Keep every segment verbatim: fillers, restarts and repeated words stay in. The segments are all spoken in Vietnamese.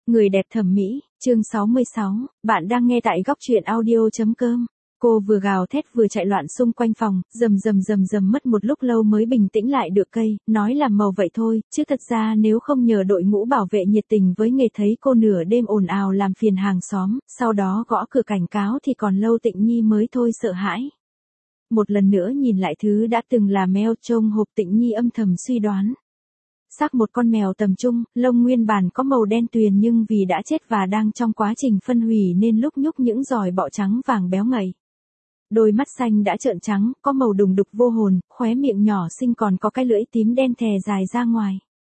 Người đẹp thẩm mỹ, chương sáu mươi sáu, bạn đang nghe tại góc truyện audio.com. Cô vừa gào thét vừa chạy loạn xung quanh phòng, rầm rầm rầm rầm mất một lúc lâu mới bình tĩnh lại được cây, nói là màu vậy thôi, chứ thật ra nếu không nhờ đội ngũ bảo vệ nhiệt tình với nghề thấy cô nửa đêm ồn ào làm phiền hàng xóm, sau đó gõ cửa cảnh cáo thì còn lâu Tịnh Nhi mới thôi sợ hãi. Một lần nữa nhìn lại thứ đã từng là mèo trong hộp, Tịnh Nhi âm thầm suy đoán. Xác một con mèo tầm trung, lông nguyên bản có màu đen tuyền nhưng vì đã chết và đang trong quá trình phân hủy nên lúc nhúc những giòi bọ trắng vàng béo ngậy. Đôi mắt xanh đã trợn trắng, có màu đùng đục vô hồn, khóe miệng nhỏ xinh còn có cái lưỡi tím đen thè dài ra ngoài.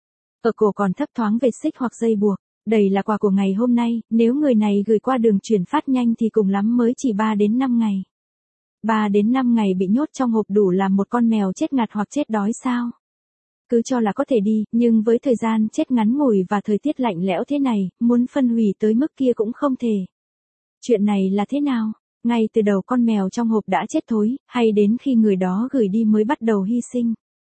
Ở cổ còn thấp thoáng vệt xích hoặc dây buộc. Đây là quà của ngày hôm nay, nếu người này gửi qua đường chuyển phát nhanh thì cùng lắm mới chỉ ba đến năm ngày. ba đến năm ngày bị nhốt trong hộp đủ làm một con mèo chết ngạt hoặc chết đói sao? Cứ cho là có thể đi, nhưng với thời gian chết ngắn ngủi và thời tiết lạnh lẽo thế này, muốn phân hủy tới mức kia cũng không thể. Chuyện này là thế nào? Ngay từ đầu con mèo trong hộp đã chết thối, hay đến khi người đó gửi đi mới bắt đầu hy sinh?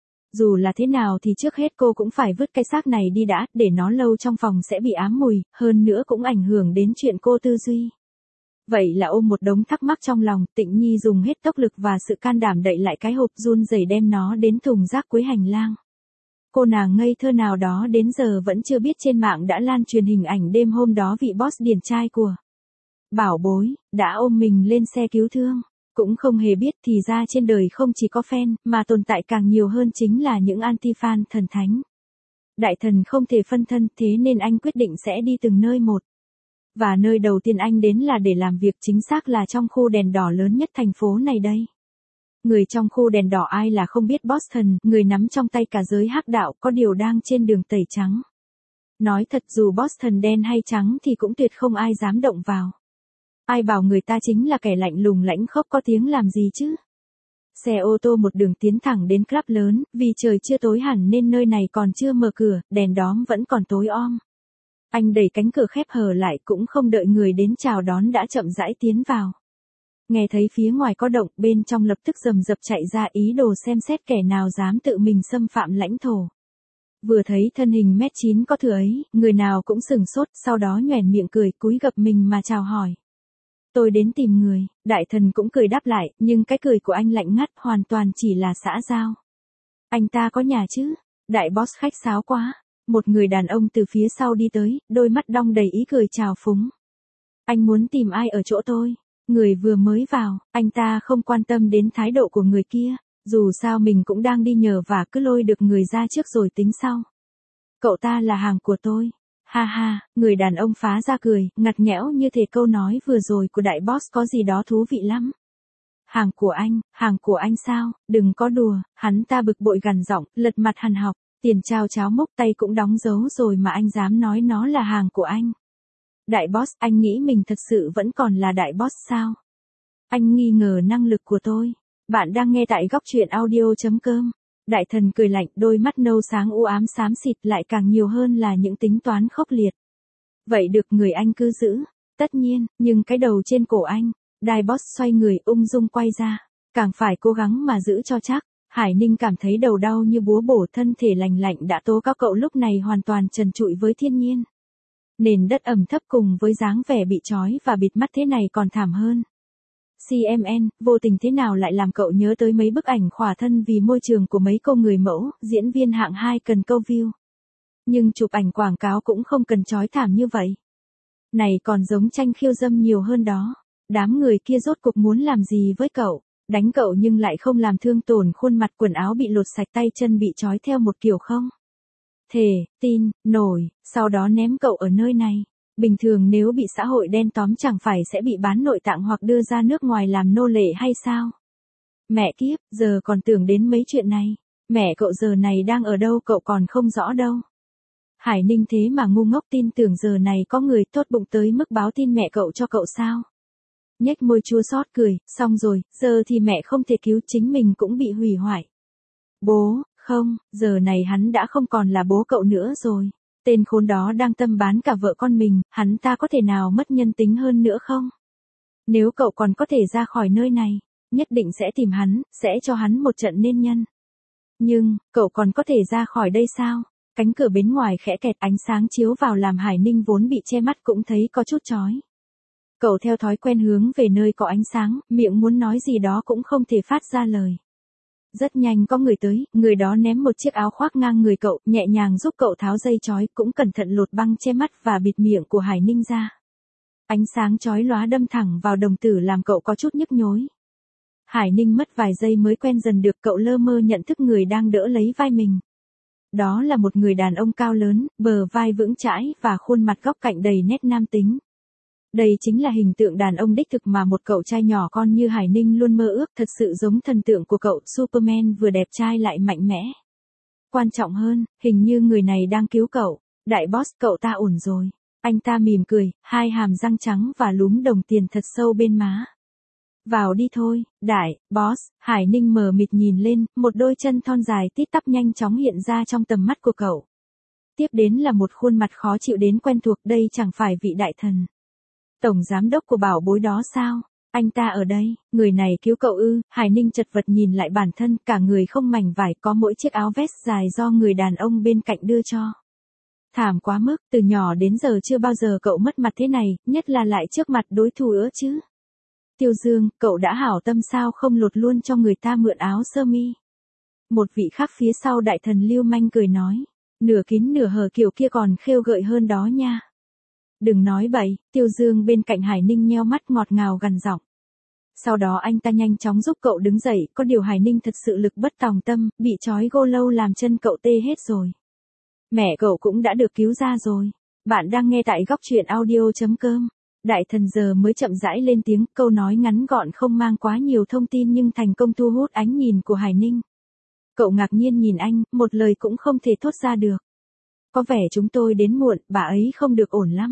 Dù là thế nào thì trước hết cô cũng phải vứt cái xác này đi đã, để nó lâu trong phòng sẽ bị ám mùi, hơn nữa cũng ảnh hưởng đến chuyện cô tư duy. Vậy là ôm một đống thắc mắc trong lòng, Tịnh Nhi dùng hết tốc lực và sự can đảm đậy lại cái hộp, run rẩy đem nó đến thùng rác cuối hành lang. Cô nàng ngây thơ nào đó đến giờ vẫn chưa biết trên mạng đã lan truyền hình ảnh đêm hôm đó vị boss điển trai của Bảo Bối đã ôm mình lên xe cứu thương. Cũng không hề biết thì ra trên đời không chỉ có fan, mà tồn tại càng nhiều hơn chính là những anti-fan thần thánh. Đại thần không thể phân thân, thế nên anh quyết định sẽ đi từng nơi một. Và nơi đầu tiên anh đến là để làm việc, chính xác là trong khu đèn đỏ lớn nhất thành phố này đây. Người trong khu đèn đỏ ai là không biết Boston, người nắm trong tay cả giới hắc đạo, có điều đang trên đường tẩy trắng. Nói thật dù Boston đen hay trắng thì cũng tuyệt không ai dám động vào. Ai bảo người ta chính là kẻ lạnh lùng lãnh khốc có tiếng làm gì chứ? Xe ô tô một đường tiến thẳng đến club lớn, vì trời chưa tối hẳn nên nơi này còn chưa mở cửa, đèn đóm vẫn còn tối om. Anh đẩy cánh cửa khép hờ lại cũng không đợi người đến chào đón đã chậm rãi tiến vào. Nghe thấy phía ngoài có động, bên trong lập tức rầm rập chạy ra ý đồ xem xét kẻ nào dám tự mình xâm phạm lãnh thổ. Vừa thấy thân hình mét chín có thừa ấy, người nào cũng sửng sốt, sau đó nhoẻn miệng cười cúi gập mình mà chào hỏi. Tôi đến tìm người, đại thần cũng cười đáp lại, nhưng cái cười của anh lạnh ngắt hoàn toàn chỉ là xã giao. Anh ta có nhà chứ? Đại boss khách sáo quá. Một người đàn ông từ phía sau đi tới, đôi mắt đong đầy ý cười chào phúng. Anh muốn tìm ai ở chỗ tôi? Người vừa mới vào, anh ta không quan tâm đến thái độ của người kia, dù sao mình cũng đang đi nhờ và cứ lôi được người ra trước rồi tính sau. Cậu ta là hàng của tôi. Ha ha, người đàn ông phá ra cười, ngặt nghẽo như thể câu nói vừa rồi của đại boss có gì đó thú vị lắm. Hàng của anh, hàng của anh sao, đừng có đùa, hắn ta bực bội gằn giọng, lật mặt hằn học, tiền trao cháo mốc tay cũng đóng dấu rồi mà anh dám nói nó là hàng của anh. Đại boss, anh nghĩ mình thật sự vẫn còn là đại boss sao? Anh nghi ngờ năng lực của tôi. Bạn đang nghe tại góc truyện audio.com. Đại thần cười lạnh, đôi mắt nâu sáng u ám xám xịt lại càng nhiều hơn là những tính toán khốc liệt. Vậy được người anh cứ giữ. Tất nhiên, nhưng cái đầu trên cổ anh. Đại boss xoay người ung dung quay ra. Càng phải cố gắng mà giữ cho chắc. Hải Ninh cảm thấy đầu đau như búa bổ, thân thể lành lạnh đã tố cáo cậu lúc này hoàn toàn trần trụi với thiên nhiên. Nền đất ẩm thấp cùng với dáng vẻ bị trói và bịt mắt thế này còn thảm hơn. xê em en, vô tình thế nào lại làm cậu nhớ tới mấy bức ảnh khỏa thân vì môi trường của mấy cô người mẫu, diễn viên hạng hai cần câu view. Nhưng chụp ảnh quảng cáo cũng không cần trói thảm như vậy. Này còn giống tranh khiêu dâm nhiều hơn đó. Đám người kia rốt cuộc muốn làm gì với cậu? Đánh cậu nhưng lại không làm thương tổn khuôn mặt, quần áo bị lột sạch, tay chân bị trói theo một kiểu không? Thề, tin, nổi, sau đó ném cậu ở nơi này. Bình thường nếu bị xã hội đen tóm chẳng phải sẽ bị bán nội tạng hoặc đưa ra nước ngoài làm nô lệ hay sao? Mẹ kiếp, giờ còn tưởng đến mấy chuyện này. Mẹ cậu giờ này đang ở đâu cậu còn không rõ đâu. Hải Ninh thế mà ngu ngốc tin tưởng giờ này có người tốt bụng tới mức báo tin mẹ cậu cho cậu sao? Nhếch môi chua xót cười, xong rồi, giờ thì mẹ không thể cứu, chính mình cũng bị hủy hoại. Bố, không, giờ này hắn đã không còn là bố cậu nữa rồi. Tên khốn đó đang tâm bán cả vợ con mình, hắn ta có thể nào mất nhân tính hơn nữa không? Nếu cậu còn có thể ra khỏi nơi này, nhất định sẽ tìm hắn, sẽ cho hắn một trận nên nhân. Nhưng, cậu còn có thể ra khỏi đây sao? Cánh cửa bên ngoài khẽ kẹt, ánh sáng chiếu vào làm Hải Ninh vốn bị che mắt cũng thấy có chút chói. Cậu theo thói quen hướng về nơi có ánh sáng, miệng muốn nói gì đó cũng không thể phát ra lời. Rất nhanh có người tới, người đó ném một chiếc áo khoác ngang người cậu, nhẹ nhàng giúp cậu tháo dây chói, cũng cẩn thận lột băng che mắt và bịt miệng của Hải Ninh ra. Ánh sáng chói lóa đâm thẳng vào đồng tử làm cậu có chút nhức nhối. Hải Ninh mất vài giây mới quen dần được, cậu lơ mơ nhận thức người đang đỡ lấy vai mình. Đó là một người đàn ông cao lớn, bờ vai vững chãi và khuôn mặt góc cạnh đầy nét nam tính. Đây chính là hình tượng đàn ông đích thực mà một cậu trai nhỏ con như Hải Ninh luôn mơ ước, thật sự giống thần tượng của cậu, Superman vừa đẹp trai lại mạnh mẽ. Quan trọng hơn, hình như người này đang cứu cậu. Đại boss, cậu ta ổn rồi. Anh ta mỉm cười, hai hàm răng trắng và lúm đồng tiền thật sâu bên má. Vào đi thôi, đại, boss. Hải Ninh mờ mịt nhìn lên, một đôi chân thon dài tít tắp nhanh chóng hiện ra trong tầm mắt của cậu. Tiếp đến là một khuôn mặt khó chịu đến quen thuộc, đây chẳng phải vị đại thần tổng giám đốc của bảo bối đó sao? Anh ta ở đây, người này cứu cậu ư? Hải Ninh chật vật nhìn lại bản thân, cả người không mảnh vải, có mỗi chiếc áo vest dài do người đàn ông bên cạnh đưa cho. Thảm quá mức, từ nhỏ đến giờ chưa bao giờ cậu mất mặt thế này, nhất là lại trước mặt đối thủ nữa chứ. Tiêu Dương, cậu đã hảo tâm sao không lột luôn cho người ta mượn áo sơ mi? Một vị khác phía sau đại thần lưu manh cười nói, nửa kín nửa hở kiểu kia còn khêu gợi hơn đó nha. Đừng nói bậy. Tiêu Dương bên cạnh Hải Ninh nheo mắt ngọt ngào gằn giọng. Sau đó anh ta nhanh chóng giúp cậu đứng dậy, có điều Hải Ninh thật sự lực bất tòng tâm, bị trói gô lâu làm chân cậu tê hết rồi. Mẹ cậu cũng đã được cứu ra rồi. Bạn đang nghe tại góc truyện audio chấm com. Đại thần giờ mới chậm rãi lên tiếng, câu nói ngắn gọn không mang quá nhiều thông tin nhưng thành công thu hút ánh nhìn của Hải Ninh. Cậu ngạc nhiên nhìn anh, một lời cũng không thể thốt ra được. Có vẻ chúng tôi đến muộn, bà ấy không được ổn lắm.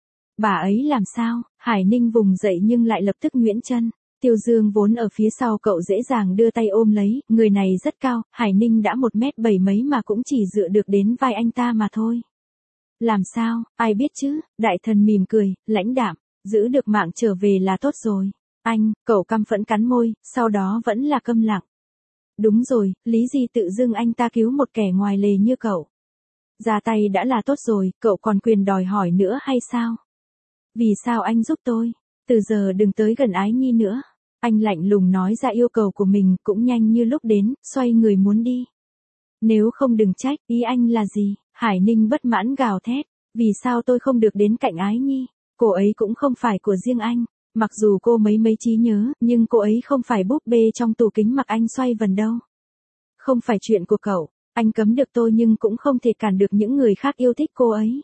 Bà ấy làm sao? Hải Ninh vùng dậy nhưng lại lập tức nhuyễn chân. Tiêu Dương vốn ở phía sau cậu dễ dàng đưa tay ôm lấy, người này rất cao, Hải Ninh đã một mét bảy mấy mà cũng chỉ dựa được đến vai anh ta mà thôi. Làm sao, ai biết chứ? Đại thần mỉm cười, lãnh đạm, giữ được mạng trở về là tốt rồi. Anh, cậu căm phẫn cắn môi, sau đó vẫn là câm lặng. Đúng rồi, lý gì tự dưng anh ta cứu một kẻ ngoài lề như cậu. Ra tay đã là tốt rồi, cậu còn quyền đòi hỏi nữa hay sao? Vì sao anh giúp tôi? Từ giờ đừng tới gần Ái Nhi nữa. Anh lạnh lùng nói ra yêu cầu của mình, cũng nhanh như lúc đến, xoay người muốn đi. Nếu không đừng trách, ý anh là gì? Hải Ninh bất mãn gào thét. Vì sao tôi không được đến cạnh Ái Nhi? Cô ấy cũng không phải của riêng anh. Mặc dù cô mấy mấy trí nhớ, nhưng cô ấy không phải búp bê trong tủ kính mặc anh xoay vần đâu. Không phải chuyện của cậu. Anh cấm được tôi nhưng cũng không thể cản được những người khác yêu thích cô ấy.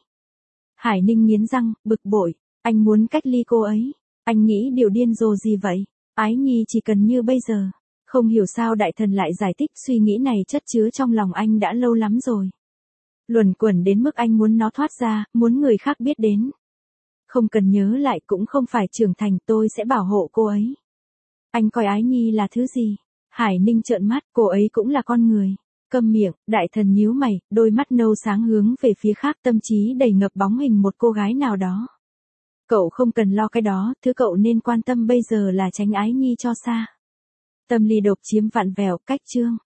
Hải Ninh nghiến răng, bực bội. Anh muốn cách ly cô ấy. Anh nghĩ điều điên rồ gì vậy? Ái Nhi chỉ cần như bây giờ. Không hiểu sao đại thần lại giải thích, suy nghĩ này chất chứa trong lòng anh đã lâu lắm rồi. Luẩn quẩn đến mức anh muốn nó thoát ra, muốn người khác biết đến. Không cần nhớ lại, cũng không phải trưởng thành, tôi sẽ bảo hộ cô ấy. Anh coi Ái Nhi là thứ gì? Hải Ninh trợn mắt, cô ấy cũng là con người. Câm miệng, đại thần nhíu mày, đôi mắt nâu sáng hướng về phía khác, tâm trí đầy ngập bóng hình một cô gái nào đó. Cậu không cần lo cái đó, thứ cậu nên quan tâm bây giờ là tránh Ái Nhi cho xa. Tâm lý độc chiếm vạn vẹo, cách chương.